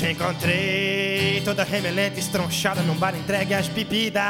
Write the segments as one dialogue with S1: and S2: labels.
S1: Te encontrei toda remelenta, estronchada num bar entregue às bebidas.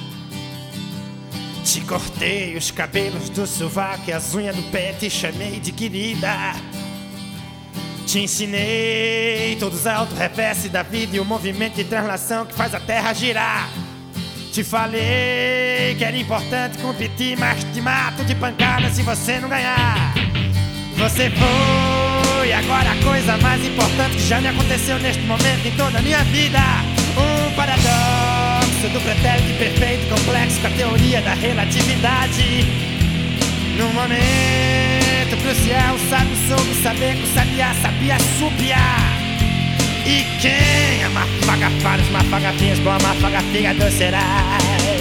S1: Te cortei os cabelos do sovaco e as unhas do pé, te chamei de querida. Te ensinei todos os auto-reverse da vida e o movimento de translação que faz a terra girar. Te falei que era importante competir, mas te mato de pancada se você não ganhar. Você foi agora a coisa mais importante que já me aconteceu neste momento em toda a minha vida. Um paradoxo do pretérito perfeito complexo com a teoria da relatividade. Num momento crucial, o sábio soube saber que o sabiá sabia subiar. E quem amafaga para os mafagafinhos, bom amafaga fígado será.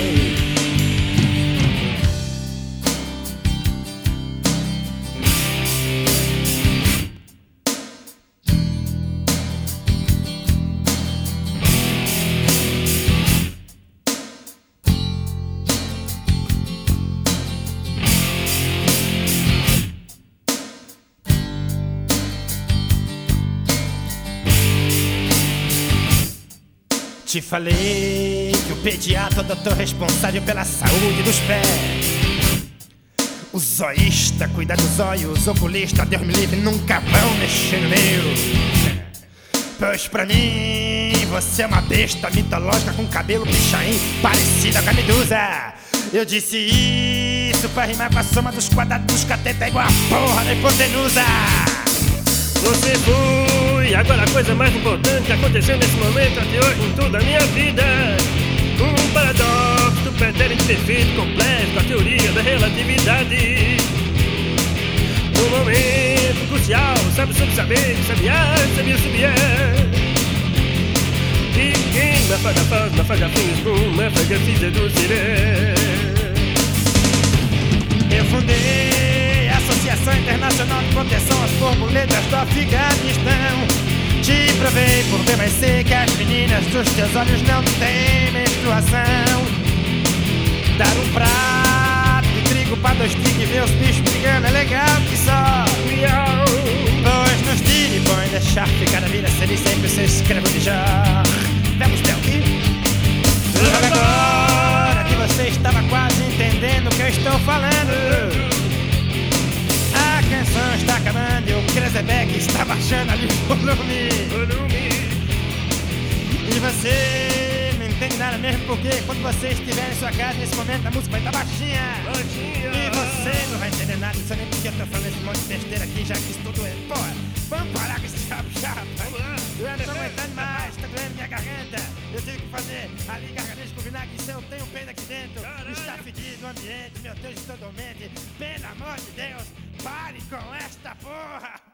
S1: Te falei que o pediatra é o doutor responsável pela saúde dos pés. O zoísta cuida dos olhos, o oculista, Deus me livre, nunca vão mexer no meu. Pois pra mim você é uma besta mitológica com cabelo pichain parecida com a medusa. Eu disse isso pra rimar com a soma dos quadrados dos catetas igual a porra da hipotenusa.
S2: Você foi agora a coisa mais importante que aconteceu nesse momento até hoje em toda a minha vida. Um paradoxo do pretérito perfeito complexo com a teoria da relatividade. Um momento crucial, sabe sobre saber, sabia subir. E quem mafaga fins, boom, mafaga fígado será.
S1: Eu fundei a Associação Internacional de Proteção às Borboletas do Afeganistão. Te provei por B mais C que as meninas dos teus olhos não têm menstruação. Dar um prato de trigo pra dois tigres e ver os bichos brigando é legal que só. Pois nos tire, põe deixar ficar a vida, seria sempre o seu escravo de Jó. Vamos ver aqui. Agora que você estava quase entendendo o que eu estou falando. A canção está acabando e o Kreuzberg está baixando ali o volume. E você não entende nada mesmo, porque quando você estiver em sua casa nesse momento a música vai estar baixinha. E você não vai entender nada, não sei nem porque eu tô falando esse monte de besteira aqui, já que isso tudo é. Pô, vamos parar com esse chapa. Eu não tô aguentando mais, tá doendo minha garganta. Eu tive que fazer ali gargarejo com vinagre, se eu tenho pena aqui dentro. Está fedido o ambiente, meu Deus, estou dormente. Pelo amor de Deus, pare com esta porra!